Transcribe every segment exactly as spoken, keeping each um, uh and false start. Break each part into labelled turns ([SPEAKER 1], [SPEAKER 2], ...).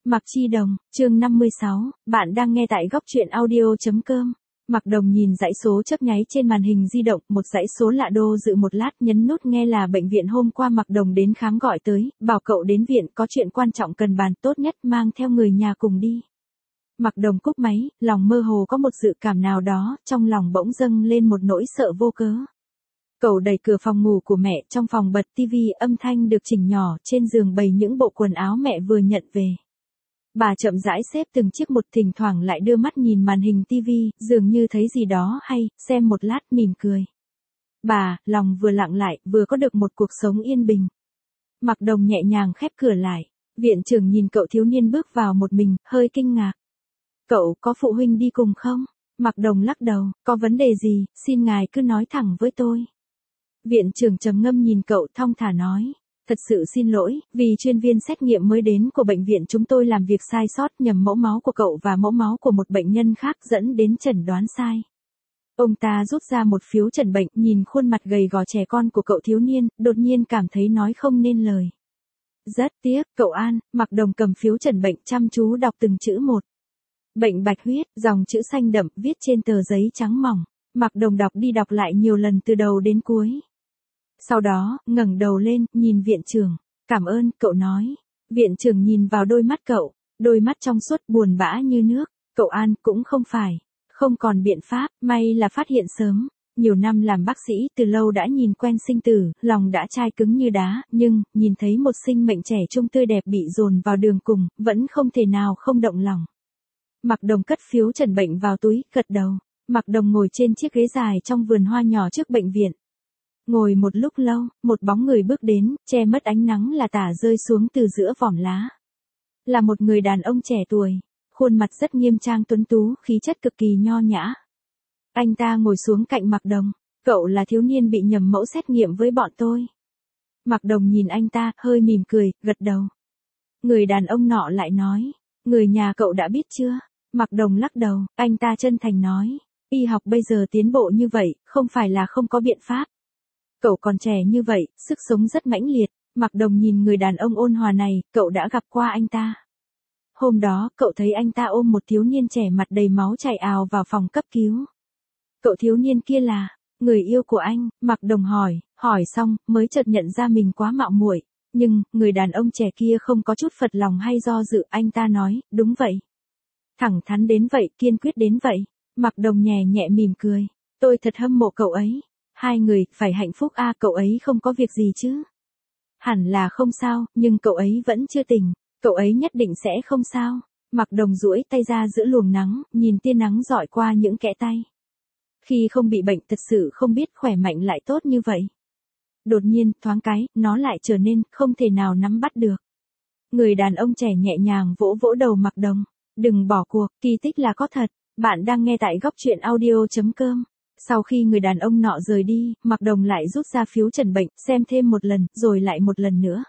[SPEAKER 1] Mạc Chi Đồng, chương năm mươi sáu, bạn đang nghe tại góc truyện audio.com. Mạc Đồng nhìn dãy số chớp nháy trên màn hình di động, một dãy số lạ đô dự một lát, nhấn nút nghe là bệnh viện hôm qua Mạc Đồng đến khám gọi tới, bảo cậu đến viện có chuyện quan trọng cần bàn, tốt nhất mang theo người nhà cùng đi. Mạc Đồng cúp máy, lòng mơ hồ có một dự cảm nào đó, trong lòng bỗng dâng lên một nỗi sợ vô cớ. Cậu đẩy cửa phòng ngủ của mẹ, trong phòng bật tivi, âm thanh được chỉnh nhỏ, trên giường bày những bộ quần áo mẹ vừa nhận về. Bà chậm rãi xếp từng chiếc một, thỉnh thoảng lại đưa mắt nhìn màn hình tivi, dường như thấy gì đó hay, xem một lát mỉm cười. Bà, lòng vừa lặng lại, vừa có được một cuộc sống yên bình. Mạc Đồng nhẹ nhàng khép cửa lại. Viện trưởng nhìn cậu thiếu niên bước vào một mình, hơi kinh ngạc. Cậu có phụ huynh đi cùng không? Mạc Đồng lắc đầu, có vấn đề gì, xin ngài cứ nói thẳng với tôi. Viện trưởng trầm ngâm nhìn cậu, thong thả nói. Thật sự xin lỗi, vì chuyên viên xét nghiệm mới đến của bệnh viện chúng tôi làm việc sai sót, nhầm mẫu máu của cậu và mẫu máu của một bệnh nhân khác, dẫn đến chẩn đoán sai. Ông ta rút ra một phiếu chẩn bệnh, nhìn khuôn mặt gầy gò trẻ con của cậu thiếu niên, đột nhiên cảm thấy nói không nên lời. Rất tiếc, cậu An. Mạc Đồng cầm phiếu chẩn bệnh, chăm chú đọc từng chữ một. Bệnh bạch huyết, dòng chữ xanh đậm, viết trên tờ giấy trắng mỏng. Mạc Đồng đọc đi đọc lại nhiều lần từ đầu đến cuối. Sau đó, ngẩng đầu lên, nhìn viện trưởng. Cảm ơn, cậu nói. Viện trưởng nhìn vào đôi mắt cậu, đôi mắt trong suốt buồn bã như nước. Cậu An, cũng không phải. Không còn biện pháp, may là phát hiện sớm. Nhiều năm làm bác sĩ, từ lâu đã nhìn quen sinh tử, lòng đã chai cứng như đá, nhưng, nhìn thấy một sinh mệnh trẻ trung tươi đẹp bị dồn vào đường cùng, vẫn không thể nào không động lòng. Mạc Đồng cất phiếu chẩn bệnh vào túi, gật đầu. Mạc Đồng ngồi trên chiếc ghế dài trong vườn hoa nhỏ trước bệnh viện. Ngồi một lúc lâu, một bóng người bước đến, che mất ánh nắng là tả rơi xuống từ giữa vòm lá. Là một người đàn ông trẻ tuổi, khuôn mặt rất nghiêm trang tuấn tú, khí chất cực kỳ nho nhã. Anh ta ngồi xuống cạnh Mạc Đồng. Cậu là thiếu niên bị nhầm mẫu xét nghiệm với bọn tôi. Mạc Đồng nhìn anh ta, hơi mỉm cười, gật đầu. Người đàn ông nọ lại nói, người nhà cậu đã biết chưa? Mạc Đồng lắc đầu, anh ta chân thành nói, y học bây giờ tiến bộ như vậy, không phải là không có biện pháp. Cậu còn trẻ như vậy, sức sống rất mãnh liệt. Mạc Đồng nhìn người đàn ông ôn hòa này, cậu đã gặp qua anh ta. Hôm đó, cậu thấy anh ta ôm một thiếu niên trẻ mặt đầy máu chảy ào vào phòng cấp cứu. Cậu thiếu niên kia là người yêu của anh? Mạc Đồng hỏi, hỏi xong, mới chợt nhận ra mình quá mạo muội. Nhưng, người đàn ông trẻ kia không có chút phật lòng hay do dự, anh ta nói, đúng vậy. Thẳng thắn đến vậy, kiên quyết đến vậy. Mạc Đồng nhẹ nhẹ mỉm cười. Tôi thật hâm mộ cậu ấy. Hai người, phải hạnh phúc a, à, cậu ấy không có việc gì chứ? Hẳn là không sao, nhưng cậu ấy vẫn chưa tỉnh. Cậu ấy nhất định sẽ không sao. Mạc Đồng duỗi tay ra giữa luồng nắng, nhìn tia nắng rọi qua những kẽ tay. Khi không bị bệnh thật sự không biết khỏe mạnh lại tốt như vậy. Đột nhiên, thoáng cái, nó lại trở nên không thể nào nắm bắt được. Người đàn ông trẻ nhẹ nhàng vỗ vỗ đầu Mạc Đồng. Đừng bỏ cuộc, kỳ tích là có thật. Bạn đang nghe tại góc truyện audio.com. Sau khi người đàn ông nọ rời đi, Mạc Đồng lại rút ra phiếu chẩn bệnh, xem thêm một lần, rồi lại một lần nữa.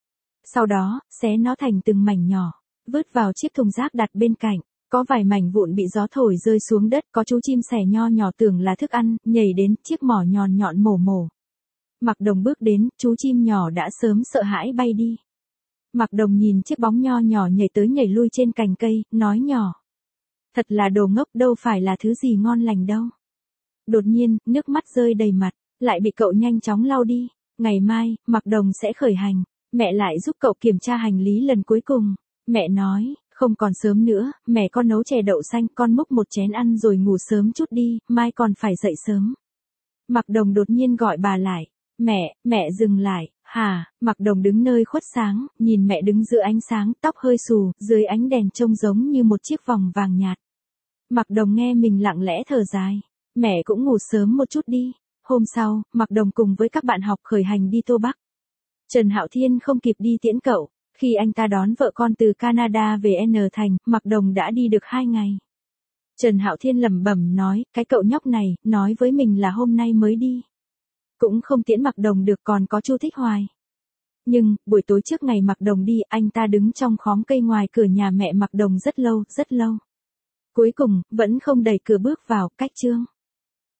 [SPEAKER 1] Sau đó, xé nó thành từng mảnh nhỏ, vứt vào chiếc thùng rác đặt bên cạnh. Có vài mảnh vụn bị gió thổi rơi xuống đất, có chú chim sẻ nho nhỏ tưởng là thức ăn, nhảy đến, chiếc mỏ nhọn nhọn mổ mổ. Mạc Đồng bước đến, chú chim nhỏ đã sớm sợ hãi bay đi. Mạc Đồng nhìn chiếc bóng nho nhỏ nhảy tới nhảy lui trên cành cây, nói nhỏ. Thật là đồ ngốc, đâu phải là thứ gì ngon lành đâu. Đột nhiên, nước mắt rơi đầy mặt, lại bị cậu nhanh chóng lau đi. Ngày mai, Mạc Đồng sẽ khởi hành. Mẹ lại giúp cậu kiểm tra hành lý lần cuối cùng. Mẹ nói, không còn sớm nữa, mẹ con nấu chè đậu xanh, con múc một chén ăn rồi ngủ sớm chút đi, mai còn phải dậy sớm. Mạc Đồng đột nhiên gọi bà lại. Mẹ, mẹ dừng lại. Hả? Mạc Đồng đứng nơi khuất sáng, nhìn mẹ đứng giữa ánh sáng, tóc hơi xù, dưới ánh đèn trông giống như một chiếc vòng vàng nhạt. Mạc Đồng nghe mình lặng lẽ thở dài. Mẹ cũng ngủ sớm một chút đi. Hôm sau, Mạc Đồng cùng với các bạn học khởi hành đi Tô Bắc. Trần Hạo Thiên không kịp đi tiễn cậu. Khi anh ta đón vợ con từ Canada về N Thành, Mạc Đồng đã đi được hai ngày. Trần Hạo Thiên lẩm bẩm nói, cái cậu nhóc này, nói với mình là hôm nay mới đi. Cũng không tiễn Mạc Đồng được, còn có Chu Thích Hoài. Nhưng, buổi tối trước ngày Mạc Đồng đi, anh ta đứng trong khóm cây ngoài cửa nhà mẹ Mạc Đồng rất lâu, rất lâu. Cuối cùng, vẫn không đẩy cửa bước vào, cách chương.